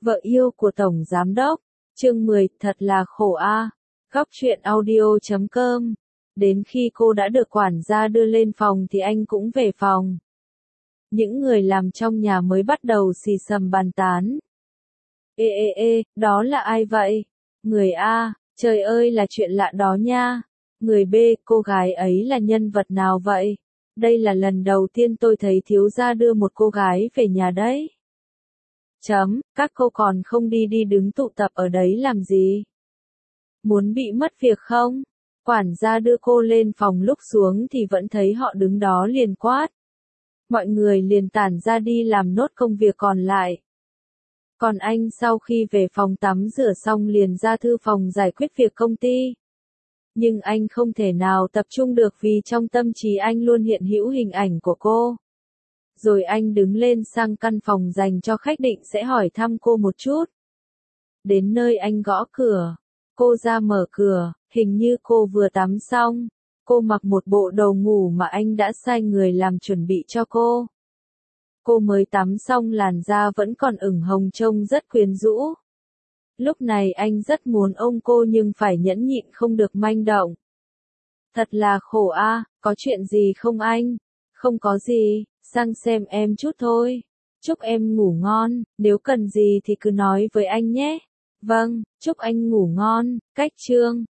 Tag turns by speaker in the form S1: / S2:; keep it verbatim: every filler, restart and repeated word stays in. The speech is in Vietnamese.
S1: Vợ yêu của Tổng Giám Đốc, chương mười, thật là khổ a. Góc truyện audio chấm com. Đến khi cô đã được quản gia đưa lên phòng thì anh cũng về phòng. Những người làm trong nhà mới bắt đầu xì xầm bàn tán. Ê ê ê, đó là ai vậy? Người A, trời ơi là chuyện lạ đó nha. Người B, cô gái ấy là nhân vật nào vậy? Đây là lần đầu tiên tôi thấy thiếu gia đưa một cô gái về nhà đấy. Chấm, các cô còn không đi đi đứng tụ tập ở đấy làm gì? Muốn bị mất việc không? Quản gia đưa cô lên phòng, lúc xuống thì vẫn thấy họ đứng đó liền quát. Mọi người liền tản ra đi làm nốt công việc còn lại. Còn anh sau khi về phòng tắm rửa xong liền ra thư phòng giải quyết việc công ty. Nhưng anh không thể nào tập trung được vì trong tâm trí anh luôn hiện hữu hình ảnh của cô. Rồi anh đứng lên sang căn phòng dành cho khách, định sẽ hỏi thăm cô một chút. Đến nơi anh gõ cửa. Cô ra mở cửa, hình như cô vừa tắm xong. Cô mặc một bộ đồ ngủ mà anh đã sai người làm chuẩn bị cho cô. Cô mới tắm xong làn da vẫn còn ửng hồng, trông rất quyến rũ. Lúc này anh rất muốn ôm cô nhưng phải nhẫn nhịn không được manh động. Thật là khổ a, có chuyện gì không anh? Không có gì, sang xem em chút thôi. Chúc em ngủ ngon, nếu cần gì thì cứ nói với anh nhé. Vâng, chúc anh ngủ ngon. Cách chương